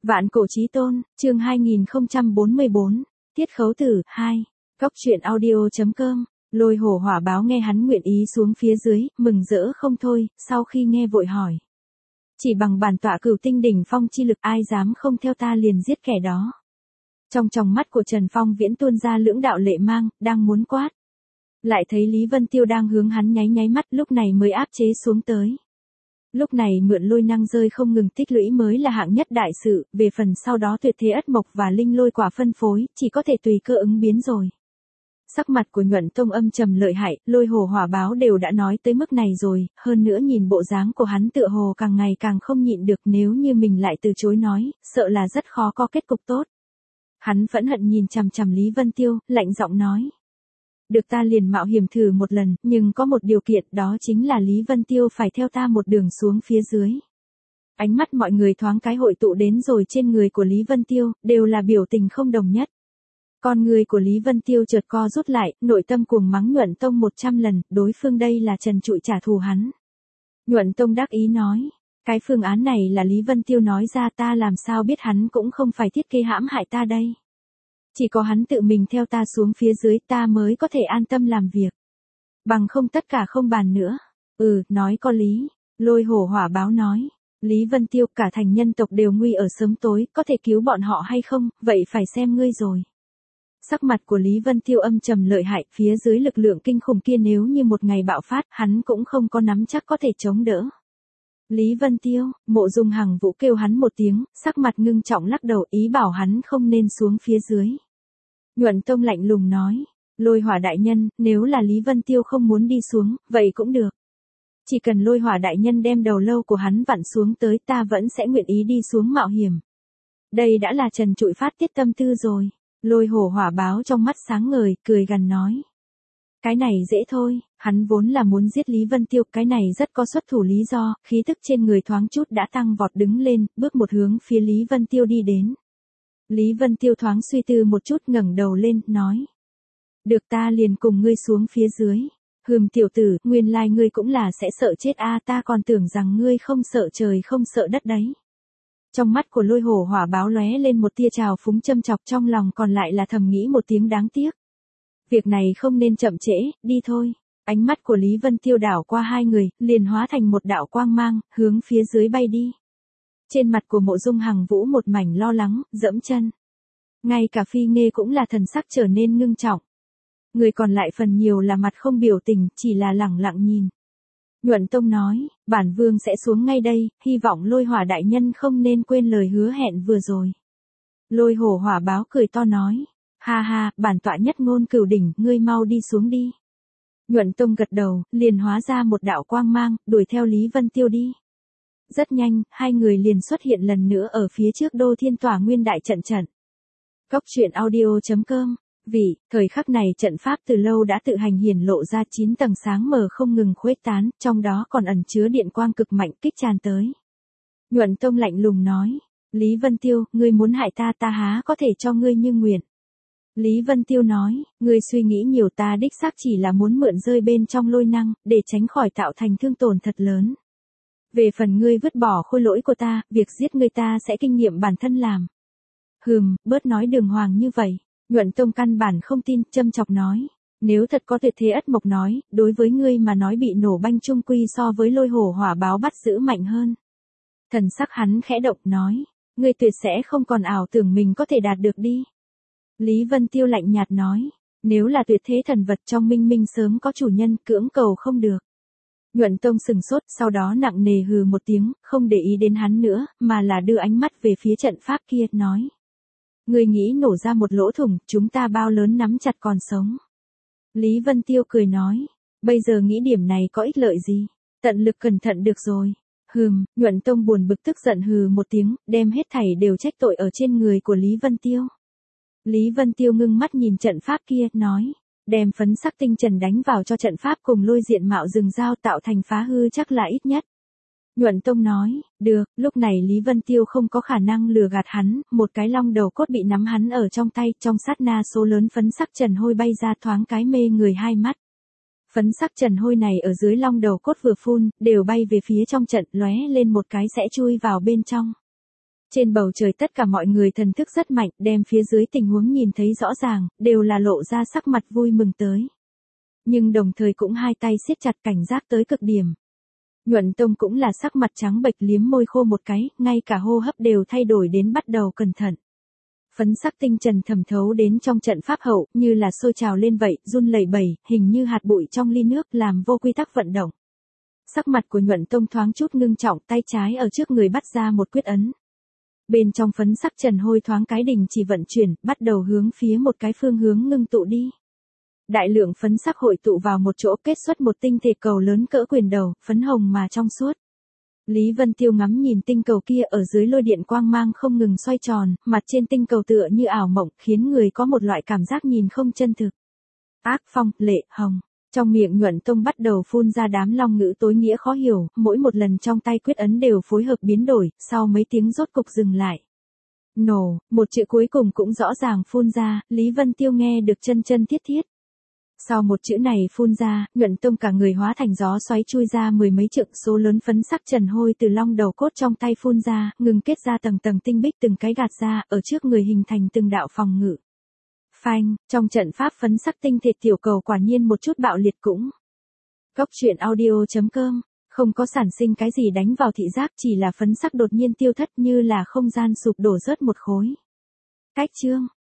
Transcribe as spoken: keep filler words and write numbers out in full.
Vạn cổ chí tôn, chương hai nghìn không trăm bốn mươi bốn, tiết khấu tử, hai. Cóc truyện audio.com, Lôi hổ hỏa báo nghe hắn nguyện ý xuống phía dưới, mừng rỡ không thôi, sau khi nghe vội hỏi. Chỉ bằng bản tọa cửu tinh đỉnh phong chi lực ai dám không theo ta liền giết kẻ đó. Trong tròng mắt của Trần Phong Viễn tuôn ra lưỡng đạo lệ mang, đang muốn quát. Lại thấy Lý Vân Tiêu đang hướng hắn nháy nháy mắt, lúc này mới áp chế xuống tới. Lúc này mượn lôi năng rơi không ngừng tích lũy mới là hạng nhất đại sự, về phần sau đó tuyệt thế ất mộc và linh lôi quả phân phối, chỉ có thể tùy cơ ứng biến rồi. Sắc mặt của Nhuận Tông âm trầm lợi hại, lôi hổ hỏa báo đều đã nói tới mức này rồi, hơn nữa nhìn bộ dáng của hắn tựa hồ càng ngày càng không nhịn được, nếu như mình lại từ chối nói, sợ là rất khó có kết cục tốt. Hắn phẫn hận nhìn chằm chằm Lý Vân Tiêu, lạnh giọng nói. Được ta liền mạo hiểm thử một lần, nhưng có một điều kiện, đó chính là Lý Vân Tiêu phải theo ta một đường xuống phía dưới. Ánh mắt mọi người thoáng cái hội tụ đến rồi trên người của Lý Vân Tiêu, đều là biểu tình không đồng nhất. Con người của Lý Vân Tiêu chợt co rút lại, nội tâm cuồng mắng Nhuận Tông một trăm lần, đối phương đây là trần trụi trả thù hắn. Nhuận Tông đắc ý nói, cái phương án này là Lý Vân Tiêu nói ra, ta làm sao biết, hắn cũng không phải thiết kế hãm hại ta đây. Chỉ có hắn tự mình theo ta xuống phía dưới ta mới có thể an tâm làm việc. Bằng không tất cả không bàn nữa. Ừ, nói có lý. Lôi hổ hỏa báo nói. Lý Vân Tiêu, cả thành nhân tộc đều nguy ở sớm tối, có thể cứu bọn họ hay không, vậy phải xem ngươi rồi. Sắc mặt của Lý Vân Tiêu âm trầm lợi hại, phía dưới lực lượng kinh khủng kia nếu như một ngày bạo phát, hắn cũng không có nắm chắc có thể chống đỡ. Lý Vân Tiêu, Mộ Dung Hằng Vũ kêu hắn một tiếng, sắc mặt ngưng trọng lắc đầu, ý bảo hắn không nên xuống phía dưới. Nhuận Tông lạnh lùng nói, lôi hỏa đại nhân, nếu là Lý Vân Tiêu không muốn đi xuống, vậy cũng được. Chỉ cần lôi hỏa đại nhân đem đầu lâu của hắn vặn xuống tới, ta vẫn sẽ nguyện ý đi xuống mạo hiểm. Đây đã là trần trụi phát tiết tâm tư rồi. Lôi hổ hỏa báo trong mắt sáng ngời, cười gằn nói. Cái này dễ thôi, hắn vốn là muốn giết Lý Vân Tiêu, cái này rất có xuất thủ lý do, khí tức trên người thoáng chút đã tăng vọt đứng lên, bước một hướng phía Lý Vân Tiêu đi đến. Lý Vân Tiêu thoáng suy tư một chút, ngẩng đầu lên, nói. Được, ta liền cùng ngươi xuống phía dưới. Hừm, tiểu tử, nguyên lai ngươi cũng là sẽ sợ chết a, ta còn tưởng rằng ngươi không sợ trời không sợ đất đấy. Trong mắt của lôi hổ hỏa báo lóe lên một tia trào phúng châm chọc, trong lòng còn lại là thầm nghĩ một tiếng đáng tiếc. Việc này không nên chậm trễ, đi thôi. Ánh mắt của Lý Vân Tiêu đảo qua hai người, liền hóa thành một đạo quang mang, hướng phía dưới bay đi. Trên mặt của Mộ Dung Hằng Vũ một mảnh lo lắng, dẫm chân. Ngay cả Phi Nghê cũng là thần sắc trở nên ngưng trọng. Người còn lại phần nhiều là mặt không biểu tình, chỉ là lẳng lặng nhìn. Nhuận Tông nói, bản vương sẽ xuống ngay đây, hy vọng lôi hỏa đại nhân không nên quên lời hứa hẹn vừa rồi. Lôi hổ hỏa báo cười to nói, ha ha, bản tọa nhất ngôn cửu đỉnh, ngươi mau đi xuống đi. Nhuận Tông gật đầu, liền hóa ra một đạo quang mang, đuổi theo Lý Vân Tiêu đi. Rất nhanh, hai người liền xuất hiện lần nữa ở phía trước Đô Thiên Tỏa Nguyên đại trận trận. Cóc truyện audio.com, vì, thời khắc này trận pháp từ lâu đã tự hành hiển lộ ra chín tầng sáng mờ không ngừng khuếch tán, trong đó còn ẩn chứa điện quang cực mạnh kích tràn tới. Nhuận Tông lạnh lùng nói, Lý Vân Tiêu, ngươi muốn hại ta, ta há có thể cho ngươi như nguyện. Lý Vân Tiêu nói, ngươi suy nghĩ nhiều, ta đích xác chỉ là muốn mượn rơi bên trong lôi năng, để tránh khỏi tạo thành thương tổn thật lớn. Về phần ngươi vứt bỏ khôi lỗi của ta, việc giết ngươi ta sẽ kinh nghiệm bản thân làm. Hừm, bớt nói đường hoàng như vậy. Nhuận Tông căn bản không tin, châm chọc nói. Nếu thật có tuyệt thế ất mộc nói, đối với ngươi mà nói bị nổ banh chung quy so với lôi hổ hỏa báo bắt giữ mạnh hơn. Thần sắc hắn khẽ động nói. Ngươi tuyệt sẽ không còn ảo tưởng mình có thể đạt được đi. Lý Vân Tiêu lạnh nhạt nói. Nếu là tuyệt thế thần vật trong minh minh sớm có chủ nhân, cưỡng cầu không được. Nhuận Tông sừng sốt, sau đó nặng nề hừ một tiếng, không để ý đến hắn nữa, mà là đưa ánh mắt về phía trận pháp kia, nói. Người nghĩ nổ ra một lỗ thủng, chúng ta bao lớn nắm chặt còn sống. Lý Vân Tiêu cười nói, bây giờ nghĩ điểm này có ích lợi gì, tận lực cẩn thận được rồi. Hừm, Nhuận Tông buồn bực tức giận hừ một tiếng, đem hết thảy đều trách tội ở trên người của Lý Vân Tiêu. Lý Vân Tiêu ngưng mắt nhìn trận pháp kia, nói. Đem phấn sắc tinh trần đánh vào cho trận pháp cùng lôi diện mạo rừng dao tạo thành phá hư chắc là ít nhất. Nhuận Tông nói, được, lúc này Lý Vân Tiêu không có khả năng lừa gạt hắn, một cái long đầu cốt bị nắm hắn ở trong tay, trong sát na số lớn phấn sắc trần hôi bay ra thoáng cái mê người hai mắt. Phấn sắc trần hôi này ở dưới long đầu cốt vừa phun, đều bay về phía trong trận, lóe lên một cái sẽ chui vào bên trong. Trên bầu trời tất cả mọi người thần thức rất mạnh, đem phía dưới tình huống nhìn thấy rõ ràng, đều là lộ ra sắc mặt vui mừng tới. Nhưng đồng thời cũng hai tay siết chặt cảnh giác tới cực điểm. Nhuận Tông cũng là sắc mặt trắng bệch liếm môi khô một cái, ngay cả hô hấp đều thay đổi đến bắt đầu cẩn thận. Phấn sắc tinh trần thẩm thấu đến trong trận pháp hậu, như là sôi trào lên vậy, run lẩy bẩy, hình như hạt bụi trong ly nước, làm vô quy tắc vận động. Sắc mặt của Nhuận Tông thoáng chút ngưng trọng, tay trái ở trước người bắt ra một quyết ấn. Bên trong phấn sắc trần hôi thoáng cái đình chỉ vận chuyển, bắt đầu hướng phía một cái phương hướng ngưng tụ đi. Đại lượng phấn sắc hội tụ vào một chỗ, kết xuất một tinh thể cầu lớn cỡ quyền đầu, phấn hồng mà trong suốt. Lý Vân Tiêu ngắm nhìn tinh cầu kia ở dưới lôi điện quang mang không ngừng xoay tròn, mặt trên tinh cầu tựa như ảo mộng, khiến người có một loại cảm giác nhìn không chân thực. Ác phong, lệ, hồng. Trong miệng Nhuận Tông bắt đầu phun ra đám long ngữ tối nghĩa khó hiểu, mỗi một lần trong tay quyết ấn đều phối hợp biến đổi, sau mấy tiếng rốt cục dừng lại. Nổ, một chữ cuối cùng cũng rõ ràng phun ra, Lý Vân Tiêu nghe được chân chân thiết thiết. Sau một chữ này phun ra, Nhuận Tông cả người hóa thành gió xoáy chui ra mười mấy trượng, số lớn phấn sắc trần hôi từ long đầu cốt trong tay phun ra, ngừng kết ra tầng tầng tinh bích từng cái gạt ra, ở trước người hình thành từng đạo phòng ngự. Phanh, trong trận pháp phấn sắc tinh thể tiểu cầu quả nhiên một chút bạo liệt cũng. Góc truyện audio chấm com, không có sản sinh cái gì đánh vào thị giác, chỉ là phấn sắc đột nhiên tiêu thất như là không gian sụp đổ rớt một khối. Cách chương.